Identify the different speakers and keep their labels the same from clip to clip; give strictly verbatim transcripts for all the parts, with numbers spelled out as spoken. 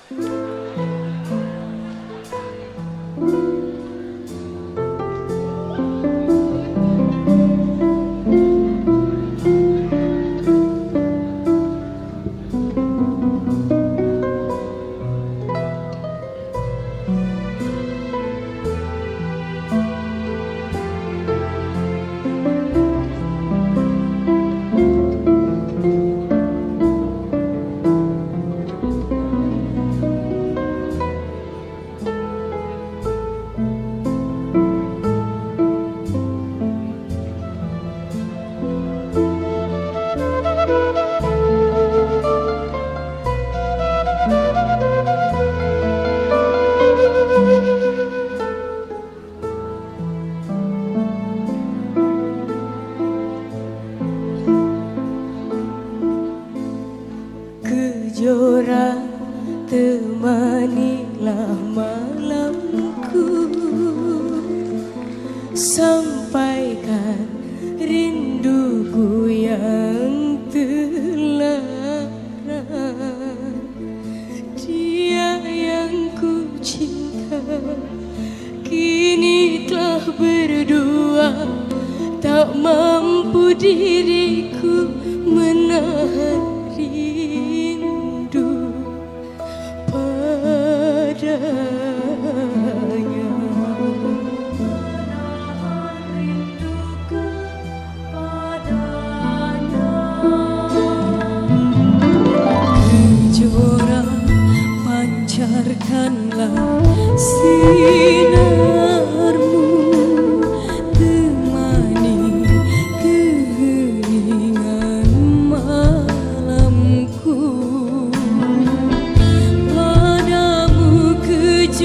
Speaker 1: Kejora temanilah malamku, sampaikan rinduku yang telah. Dia yang ku cinta kini telah berdua, tak mampu diriku menahan rindu padanya. Menahan rinduku padanya. Kejora pancarkanlah sinarmu, temani keheningan malamku. Padamu kejora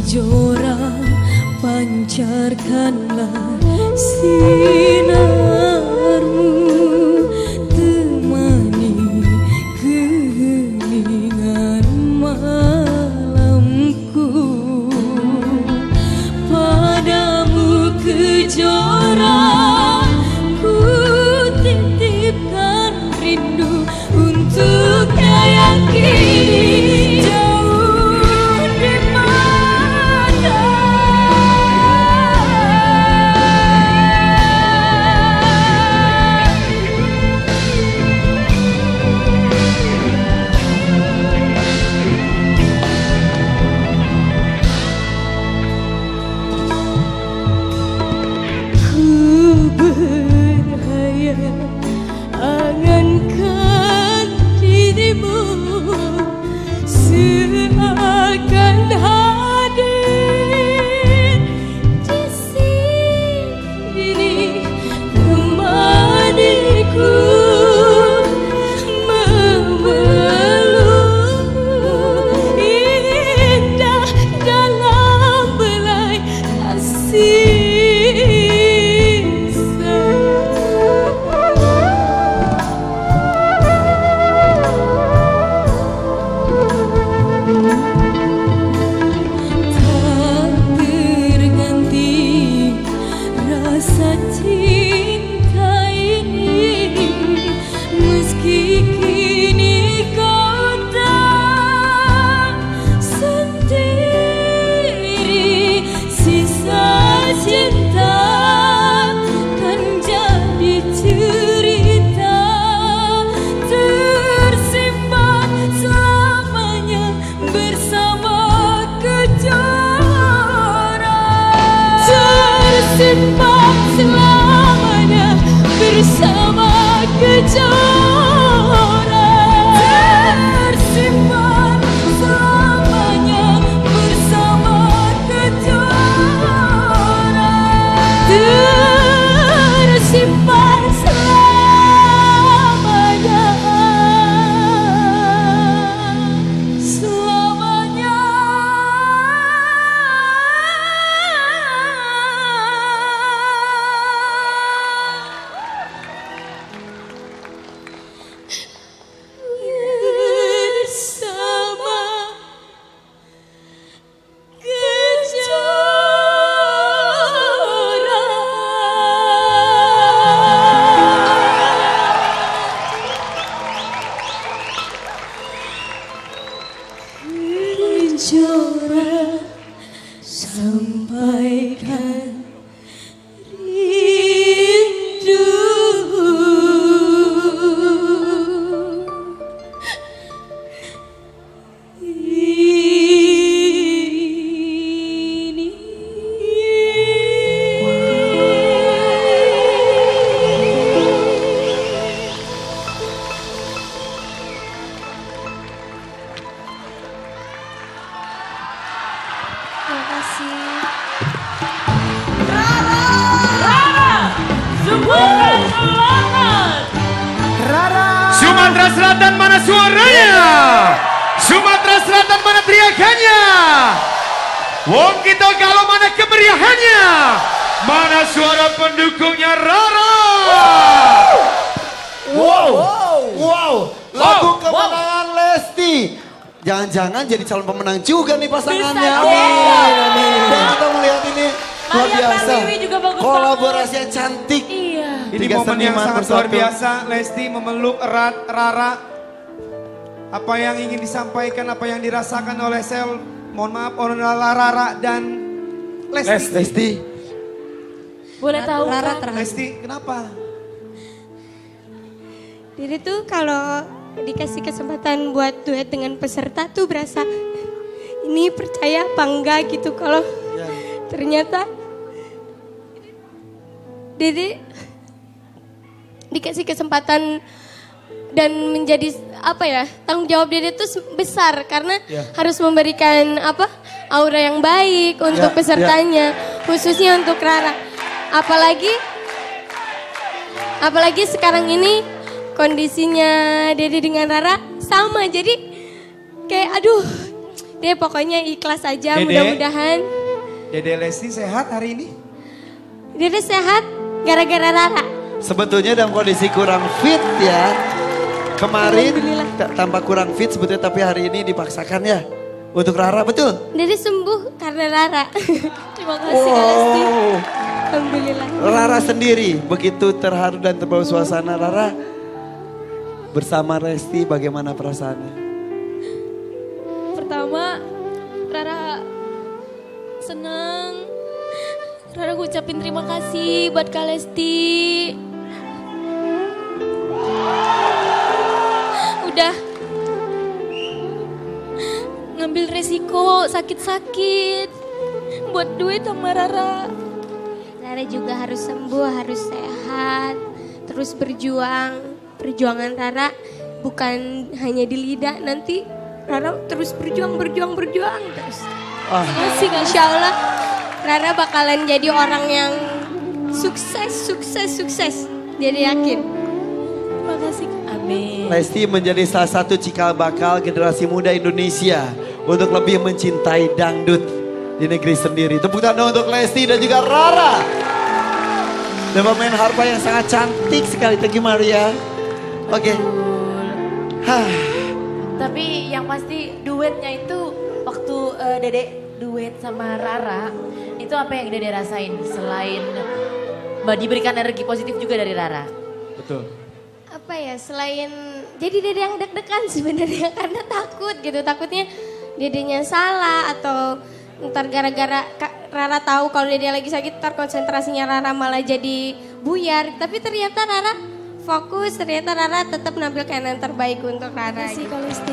Speaker 1: kejora pancarkanlah sinarmu, temani keheningan malamku. Padamu kejora ku titipkan rindu untuk yakini jauh di mata. Ku berhayal angankan dirimu seakan hadir di sini, temaniku memeluk indah dalam belai kasih. Rasa cinta ini meski kini kau tak sendiri, sisa cinta kan jadi cerita tersimpan selamanya bersama kejora. Tersimpan selamanya bersama kejora. Tersimpan selamanya bersama kejora. Tersimpan selamanya, selamanya. Bersama kejora. Kejora, sampaikan rindu ini. Terima kasih.
Speaker 2: Sumatera Selatan mana suaranya? Sumatera Selatan mana teriakannya? Wong kita kalau mana kemeriahannya? Mana suara pendukungnya Rara?
Speaker 3: Wow, wow, lagu
Speaker 2: Wow,
Speaker 3: kemenangan Lesti. Jangan-jangan jadi calon pemenang juga nih pasangannya.
Speaker 1: Bisa
Speaker 3: Amin,
Speaker 1: jadi.
Speaker 3: amin. Dan kita melihat ini luar
Speaker 1: Maria
Speaker 3: biasa.
Speaker 1: Pertiwi juga bagus
Speaker 3: Kolaborasi yang cantik.
Speaker 1: Iya.
Speaker 2: Ini
Speaker 3: Tiga
Speaker 2: momen yang
Speaker 3: seniman
Speaker 2: sangat luar
Speaker 3: bersatu.
Speaker 2: biasa. Lesti memeluk erat Rara. Apa yang ingin disampaikan, apa yang dirasakan oleh Sel, mohon maaf, oleh Rara dan Lesti.
Speaker 3: Lesti.
Speaker 1: Boleh tahu
Speaker 4: Rara
Speaker 1: kan?
Speaker 4: terakhir.
Speaker 2: Lesti, kenapa?
Speaker 4: Jadi tuh kalau dikasih kesempatan buat duet dengan peserta tuh berasa ini percaya apa enggak gitu kalau
Speaker 3: Ya.
Speaker 4: ternyata Dede dikasih kesempatan dan menjadi apa ya, tanggung jawab Dede tuh besar karena
Speaker 3: Ya.
Speaker 4: harus memberikan apa aura yang baik untuk
Speaker 3: Ya,
Speaker 4: pesertanya, khususnya untuk Rara. Apalagi apalagi sekarang ini kondisinya Dede dengan Rara sama, jadi kayak aduh Dia pokoknya ikhlas aja,
Speaker 2: Dede.
Speaker 4: mudah-mudahan.
Speaker 2: Dede Lesti sehat hari ini?
Speaker 4: Dede sehat gara-gara Rara.
Speaker 3: Sebetulnya dalam kondisi kurang fit ya. Kemarin
Speaker 4: Alhamdulillah.
Speaker 3: ta- tampak kurang fit sebetulnya tapi hari ini dipaksakan ya. Untuk Rara betul?
Speaker 4: Dede sembuh karena Rara.
Speaker 1: Terima kasih Kak Lesti.
Speaker 3: Wow.
Speaker 4: Alhamdulillah.
Speaker 3: Rara sendiri begitu terharu dan terbawa suasana. Rara bersama Lesti bagaimana perasaannya?
Speaker 1: Pertama, Rara seneng. Rara ngucapin terima kasih buat Kak Lesti. Udah ngambil resiko sakit-sakit buat duit sama Rara.
Speaker 4: Rara juga harus sembuh, harus sehat, terus berjuang. Perjuangan Rara bukan hanya di lidah, nanti Rara terus berjuang, berjuang, berjuang terus.
Speaker 3: Ah,
Speaker 1: Makasih Kak.
Speaker 4: Insya Allah Rara bakalan jadi orang yang sukses, sukses, sukses. Jadi yakin.
Speaker 1: Makasih Kak. Amin.
Speaker 3: Lesti menjadi salah satu cikal bakal generasi muda Indonesia untuk lebih mencintai dangdut di negeri sendiri. Tepuk tangan untuk Lesti dan juga Rara. Dan pemain harpa yang sangat cantik sekali. Thank you Maria. Oke. Hah.
Speaker 5: Tapi yang pasti duetnya itu waktu eh, Dede duet sama Rara, itu apa yang Dede rasain selain Mbak diberikan energi positif juga dari Rara?
Speaker 2: Betul.
Speaker 4: Apa ya, selain jadi Dede yang deg-degan sebenarnya karena takut gitu. Takutnya Dedenya salah atau ntar gara-gara Kak Rara tahu kalau Dede lagi sakit, ntar konsentrasinya Rara malah jadi buyar. Tapi ternyata Rara fokus, ternyata Rara tetap menampilkan yang terbaik untuk Rara.
Speaker 1: Makasih
Speaker 4: Gitu.
Speaker 1: Kak Lesti.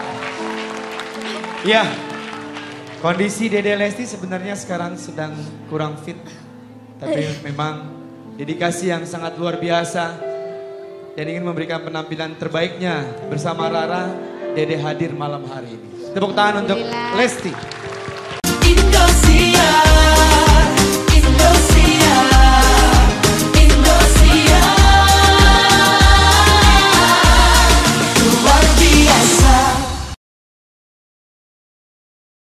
Speaker 2: Ya, kondisi Dede Lesti sebenarnya sekarang sedang kurang fit. Tapi memang dedikasi yang sangat luar biasa. Dan ingin memberikan penampilan terbaiknya bersama Rara, Dede hadir malam hari ini. Tepuk tangan untuk
Speaker 4: Alhamdulillah.
Speaker 2: Lesti.
Speaker 6: Indosiar.